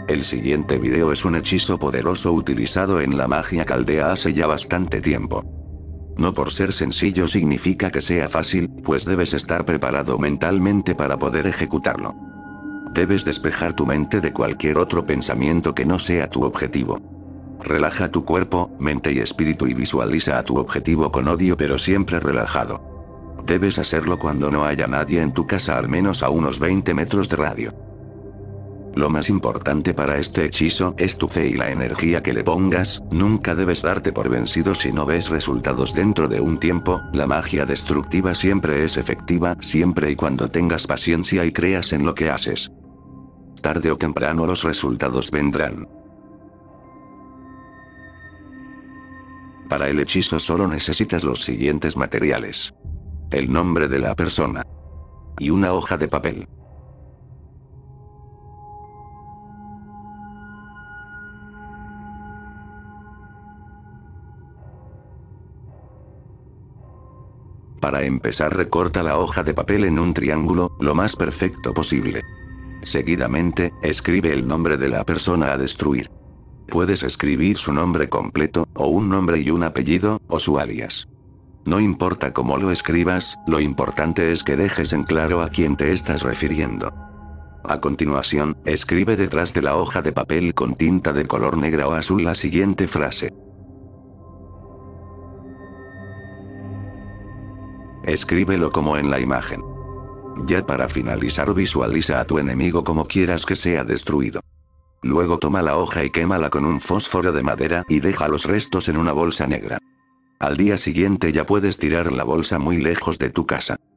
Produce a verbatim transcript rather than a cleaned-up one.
El siguiente video es un hechizo poderoso utilizado en la magia caldea hace ya bastante tiempo. No por ser sencillo significa que sea fácil, pues debes estar preparado mentalmente para poder ejecutarlo. Debes despejar tu mente de cualquier otro pensamiento que no sea tu objetivo. Relaja tu cuerpo, mente y espíritu y visualiza a tu objetivo con odio pero siempre relajado. Debes hacerlo cuando no haya nadie en tu casa, al menos a unos veinte metros de radio. Lo más importante para este hechizo es tu fe y la energía que le pongas. Nunca debes darte por vencido si no ves resultados dentro de un tiempo. La magia destructiva siempre es efectiva, siempre y cuando tengas paciencia y creas en lo que haces. Tarde o temprano los resultados vendrán. Para el hechizo solo necesitas los siguientes materiales: el nombre de la persona y una hoja de papel. Para empezar, recorta la hoja de papel en un triángulo, lo más perfecto posible. Seguidamente, escribe el nombre de la persona a destruir. Puedes escribir su nombre completo, o un nombre y un apellido, o su alias. No importa cómo lo escribas, lo importante es que dejes en claro a quién te estás refiriendo. A continuación, escribe detrás de la hoja de papel con tinta de color negra o azul la siguiente frase. Escríbelo como en la imagen. Ya para finalizar, visualiza a tu enemigo como quieras que sea destruido. Luego toma la hoja y quémala con un fósforo de madera y deja los restos en una bolsa negra. Al día siguiente ya puedes tirar la bolsa muy lejos de tu casa.